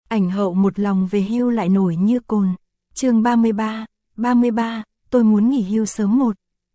ảnh hậu một lòng về hưu lại nổi như cồn. Chương 33, tôi muốn nghỉ hưu sớm một.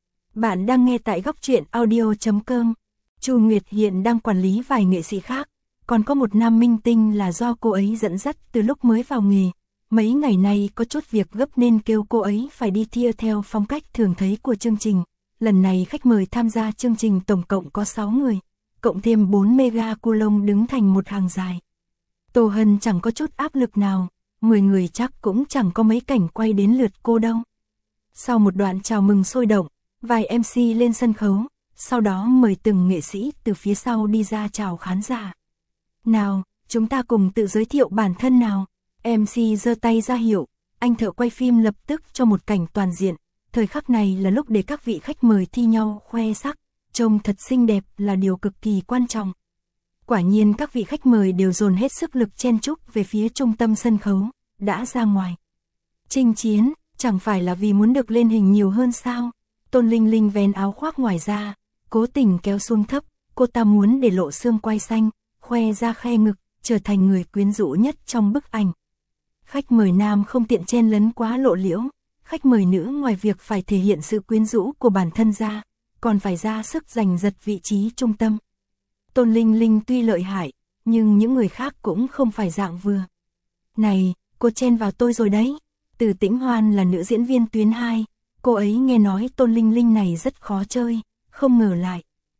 Bạn đang nghe tại góc truyện audio.com. Chu Nguyệt hiện đang quản lý vài nghệ sĩ khác, còn có một nam minh tinh là do cô ấy dẫn dắt từ lúc mới vào nghề. Mấy ngày nay có chút việc gấp nên kêu cô ấy phải đi thia theo phong cách thường thấy của chương trình. Lần này khách mời tham gia chương trình tổng cộng có 6 người, cộng thêm 4 mega culông đứng thành một hàng dài. Tô Hân chẳng có chút áp lực nào, 10 người chắc cũng chẳng có mấy cảnh quay đến lượt cô đâu. Sau một đoạn chào mừng sôi động, vài MC lên sân khấu, sau đó mời từng nghệ sĩ từ phía sau đi ra chào khán giả. Nào, chúng ta cùng tự giới thiệu bản thân nào. MC giơ tay ra hiệu, anh thợ quay phim lập tức cho một cảnh toàn diện. Thời khắc này là lúc để các vị khách mời thi nhau khoe sắc, trông thật xinh đẹp là điều cực kỳ quan trọng. Quả nhiên các vị khách mời đều dồn hết sức lực chen chúc về phía trung tâm sân khấu, đã ra ngoài. Chinh chiến, chẳng phải là vì muốn được lên hình nhiều hơn sao? Tôn Linh Linh vén áo khoác ngoài ra, cố tình kéo xuống thấp, cô ta muốn để lộ xương quai xanh, khoe ra khe ngực, trở thành người quyến rũ nhất trong bức ảnh. Khách mời nam không tiện chen lấn quá lộ liễu, khách mời nữ ngoài việc phải thể hiện sự quyến rũ của bản thân ra, còn phải ra sức giành giật vị trí trung tâm. Tôn Linh Linh tuy lợi hại, nhưng những người khác cũng không phải dạng vừa. Này, cô chen vào tôi rồi đấy. Từ Tĩnh Hoan là nữ diễn viên tuyến 2, cô ấy nghe nói Tôn Linh Linh này rất khó chơi, không ngờ lại.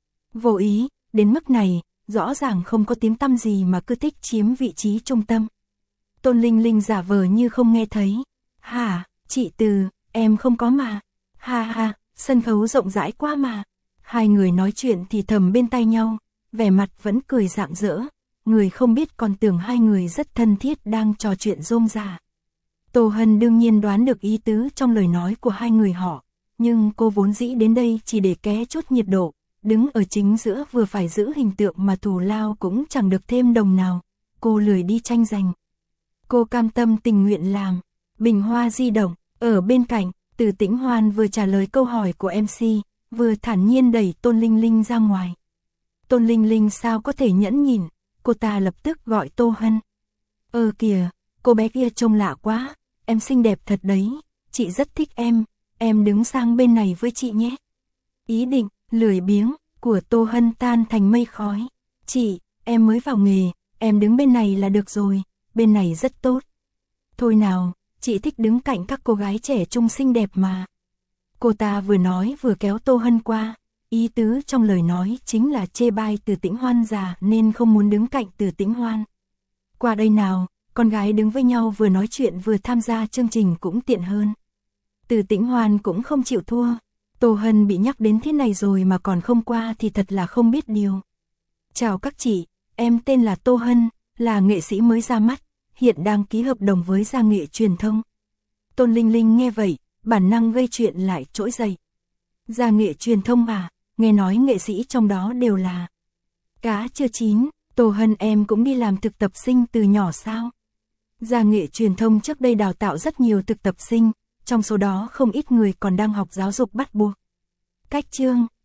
Vô ý, đến mức này, rõ ràng không có tiếng tăm gì mà cứ thích chiếm vị trí trung tâm. Tôn Linh Linh giả vờ như không nghe thấy. Hả, chị Từ, em không có mà. Ha ha, sân khấu rộng rãi quá mà. Hai người nói chuyện thì thầm bên tai nhau, vẻ mặt vẫn cười rạng rỡ. Người không biết còn tưởng hai người rất thân thiết đang trò chuyện rôm rả. Tô Hân đương nhiên đoán được ý tứ trong lời nói của hai người họ, nhưng cô vốn dĩ đến đây chỉ để ké chút nhiệt độ, đứng ở chính giữa vừa phải giữ hình tượng mà thù lao cũng chẳng được thêm đồng nào. Cô lười đi tranh giành. Cô cam tâm tình nguyện làm. Bình hoa di động, ở bên cạnh, Từ Tĩnh Hoan vừa trả lời câu hỏi của MC, vừa thản nhiên đẩy Tôn Linh Linh ra ngoài. Tôn Linh Linh sao có thể nhẫn nhịn, cô ta lập tức gọi Tô Hân. Kìa, cô bé kia trông lạ quá, em xinh đẹp thật đấy, chị rất thích em đứng sang bên này với chị nhé. Ý định, lười biếng, của Tô Hân tan thành mây khói. Chị, em mới vào nghề, em đứng bên này là được rồi, bên này rất tốt. Thôi nào, chị thích đứng cạnh các cô gái trẻ trung xinh đẹp mà. Cô ta vừa nói vừa kéo Tô Hân qua, ý tứ trong lời nói chính là chê bai Từ Tĩnh Hoan già nên không muốn đứng cạnh Từ Tĩnh Hoan. Qua đây nào, con gái đứng với nhau vừa nói chuyện vừa tham gia chương trình cũng tiện hơn. Từ Tĩnh Hoan cũng không chịu thua. Tô Hân bị nhắc đến thế này rồi mà còn không qua thì thật là không biết điều. Chào các chị, em tên là Tô Hân, là nghệ sĩ mới ra mắt, hiện đang ký hợp đồng với Gia Nghệ Truyền thông. Tôn Linh Linh nghe vậy, bản năng gây chuyện lại trỗi dậy. Gia Nghệ Truyền thông à, nghe nói nghệ sĩ trong đó đều là cá chưa chín. Tô Hân em cũng đi làm thực tập sinh từ nhỏ sao? Gia Nghệ Truyền thông trước đây đào tạo rất nhiều thực tập sinh, trong số đó không ít người còn đang học giáo dục bắt buộc. Cách chương